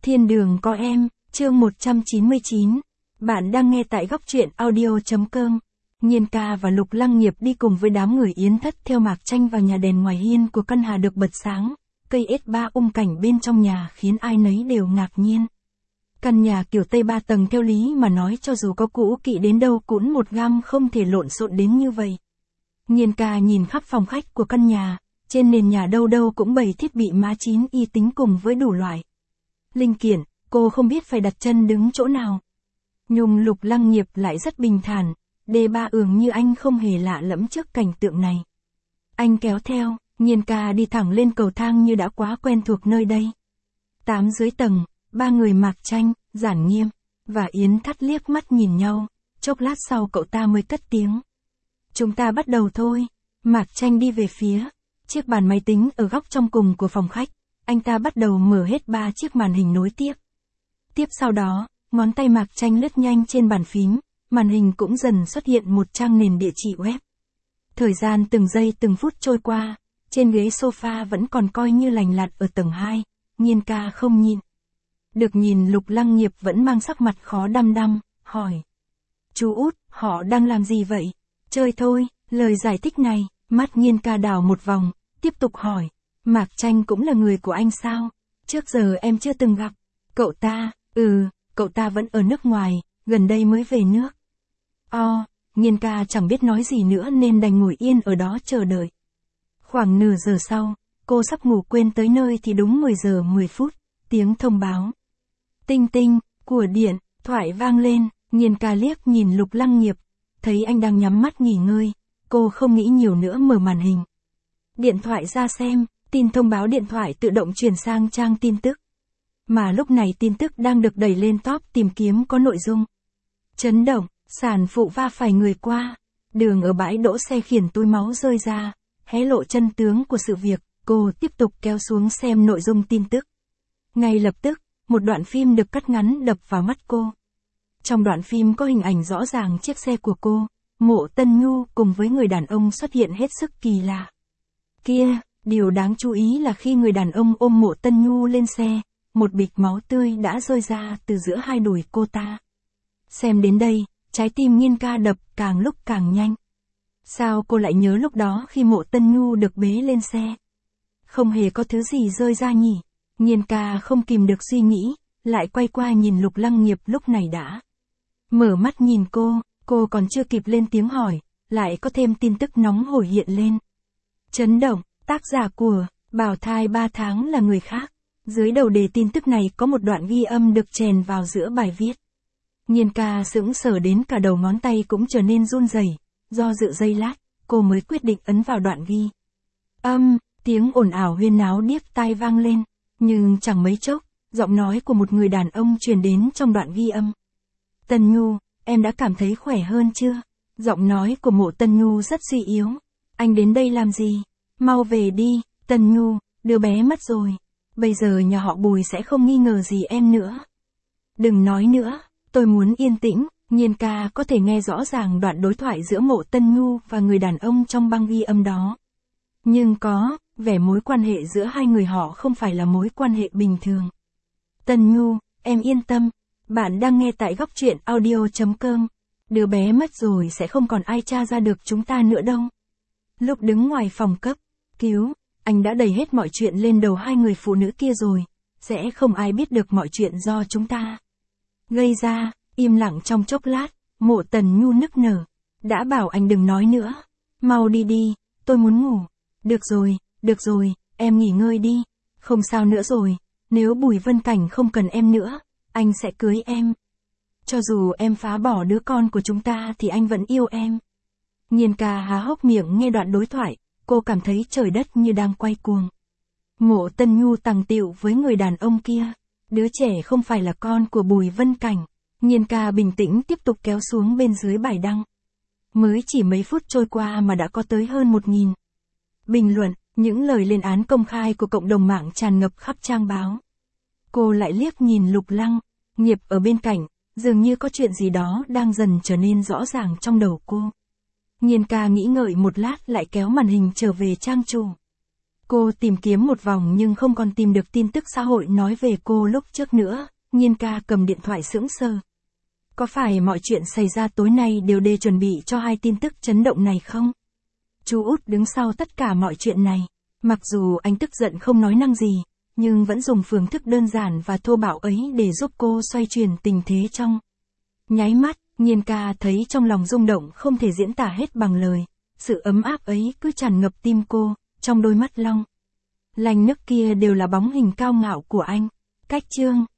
Thiên đường có em, chương 199. Bạn đang nghe tại góc truyện audio.com. Nhiên ca và Lục Lăng Nghiệp đi cùng với đám người Yến Thất theo Mạc Tranh vào nhà. Đèn ngoài hiên của căn nhà được bật sáng, cây S3 cảnh bên trong nhà khiến ai nấy đều ngạc nhiên. Căn nhà kiểu Tây 3 tầng theo lý mà nói cho dù có cũ kỹ đến đâu cũng một gam không thể lộn xộn đến như vậy. Nhiên ca nhìn khắp phòng khách của căn nhà, trên nền nhà đâu đâu cũng bày thiết bị mã chín y tính cùng với đủ loại linh kiện, cô không biết phải đặt chân đứng chỗ nào. Nhưng Lục Lăng Nghiệp lại rất bình thản, D3 như anh không hề lạ lẫm trước cảnh tượng này. Anh kéo theo, Nhiên ca đi thẳng lên cầu thang như đã quá quen thuộc nơi đây. 8 dưới tầng, ba người Mạc Tranh, Giản Nghiêm và Yến Thắt liếc mắt nhìn nhau, chốc lát sau cậu ta mới cất tiếng. Chúng ta bắt đầu thôi. Mạc Tranh đi về phía chiếc bàn máy tính ở góc trong cùng của phòng khách, anh ta bắt đầu mở hết 3 chiếc màn hình nối tiếp. Tiếp sau đó, ngón tay Mạc Tranh lướt nhanh trên bàn phím, màn hình cũng dần xuất hiện một trang nền địa chỉ web. Thời gian từng giây từng phút trôi qua, trên ghế sofa vẫn còn coi như lành lặn ở tầng 2, Nhiên ca không nhịn được nhìn Lục Lăng Nghiệp vẫn mang sắc mặt khó đăm đăm, hỏi. Chú út, họ đang làm gì vậy? Chơi thôi, lời giải thích này, mắt Nhiên ca đảo một vòng, tiếp tục hỏi. Mạc Tranh cũng là người của anh sao? Trước giờ em chưa từng gặp. Cậu ta, cậu ta vẫn ở nước ngoài, gần đây mới về nước. Nhiên ca chẳng biết nói gì nữa nên đành ngồi yên ở đó chờ đợi. Khoảng nửa giờ sau, cô sắp ngủ quên tới nơi thì đúng 10 giờ 10 phút, tiếng thông báo. Tinh tinh, của điện thoại vang lên, Nhiên ca liếc nhìn Lục Lăng Nghiệp, thấy anh đang nhắm mắt nghỉ ngơi, cô không nghĩ nhiều nữa mở màn hình điện thoại ra xem, tin thông báo điện thoại tự động chuyển sang trang tin tức. Mà lúc này tin tức đang được đẩy lên top tìm kiếm có nội dung. Chấn động, sản phụ va phải người qua, đường ở bãi đỗ xe khiển túi máu rơi ra, hé lộ chân tướng của sự việc, cô tiếp tục kéo xuống xem nội dung tin tức. Ngay lập tức, một đoạn phim được cắt ngắn đập vào mắt cô. Trong đoạn phim có hình ảnh rõ ràng chiếc xe của cô, Mộ Tân Nhu cùng với người đàn ông xuất hiện hết sức kỳ lạ. Kia, điều đáng chú ý là khi người đàn ông ôm Mộ Tân Nhu lên xe, một bịch máu tươi đã rơi ra từ giữa hai đùi cô ta. Xem đến đây, trái tim Nhiên ca đập càng lúc càng nhanh. Sao cô lại nhớ lúc đó khi Mộ Tân Nhu được bế lên xe? Không hề có thứ gì rơi ra nhỉ? Nhiên ca không kìm được suy nghĩ, lại quay qua nhìn Lục Lăng Nghiệp lúc này đã mở mắt nhìn cô còn chưa kịp lên tiếng hỏi, lại có thêm tin tức nóng hổi hiện lên. Chấn động, tác giả của Bảo thai 3 tháng là người khác. Dưới đầu đề tin tức này có một đoạn ghi âm được chèn vào giữa bài viết. Nhiên ca sững sờ đến cả đầu ngón tay cũng trở nên run rẩy, do dự giây lát, cô mới quyết định ấn vào đoạn ghi âm, tiếng ồn ào huyên náo điếc tai vang lên, nhưng chẳng mấy chốc, giọng nói của một người đàn ông truyền đến trong đoạn ghi âm. Tân Nhu, em đã cảm thấy khỏe hơn chưa? Giọng nói của Mộ Tân Nhu rất suy yếu. Anh đến đây làm gì? Mau về đi, Tân Nhu, đứa bé mất rồi. Bây giờ nhà họ Bùi sẽ không nghi ngờ gì em nữa. Đừng nói nữa, tôi muốn yên tĩnh. Nhiên ca có thể nghe rõ ràng đoạn đối thoại giữa Mộ Tân Nhu và người đàn ông trong băng ghi âm đó. Nhưng có vẻ mối quan hệ giữa hai người họ không phải là mối quan hệ bình thường. Tân Nhu, em yên tâm. Bạn đang nghe tại góc truyện audio.com. Đứa bé mất rồi sẽ không còn ai tra ra được chúng ta nữa đâu. Lúc đứng ngoài phòng cấp cứu, anh đã đẩy hết mọi chuyện lên đầu hai người phụ nữ kia rồi. Sẽ không ai biết được mọi chuyện do chúng ta gây ra. Im lặng trong chốc lát, Mộ Tần Nhu nức nở. Đã bảo anh đừng nói nữa. Mau đi đi, tôi muốn ngủ. Được rồi, em nghỉ ngơi đi. Không sao nữa rồi, nếu Bùi Vân Cảnh không cần em nữa, anh sẽ cưới em. Cho dù em phá bỏ đứa con của chúng ta thì anh vẫn yêu em. Nhiên ca há hốc miệng nghe đoạn đối thoại, cô cảm thấy trời đất như đang quay cuồng. Mộ Tân Nhu tằng tịu với người đàn ông kia. Đứa trẻ không phải là con của Bùi Vân Cảnh. Nhiên ca bình tĩnh tiếp tục kéo xuống bên dưới bài đăng. Mới chỉ mấy phút trôi qua mà đã có tới hơn 1000 bình luận, những lời lên án công khai của cộng đồng mạng tràn ngập khắp trang báo. Cô lại liếc nhìn Lục Lăng Nghiệp ở bên cạnh, dường như có chuyện gì đó đang dần trở nên rõ ràng trong đầu cô. Nhiên ca nghĩ ngợi một lát lại kéo màn hình trở về trang chủ. Cô tìm kiếm một vòng nhưng không còn tìm được tin tức xã hội nói về cô lúc trước nữa. Nhiên ca cầm điện thoại sững sờ. Có phải mọi chuyện xảy ra tối nay đều để chuẩn bị cho hai tin tức chấn động này không? Chú Út đứng sau tất cả mọi chuyện này. Mặc dù anh tức giận không nói năng gì, nhưng vẫn dùng phương thức đơn giản và thô bạo ấy để giúp cô xoay chuyển tình thế trong nháy mắt. Nhiên ca thấy trong lòng rung động không thể diễn tả hết bằng lời. Sự ấm áp ấy cứ tràn ngập tim cô, trong đôi mắt long lanh nước kia đều là bóng hình cao ngạo của anh. Cách chương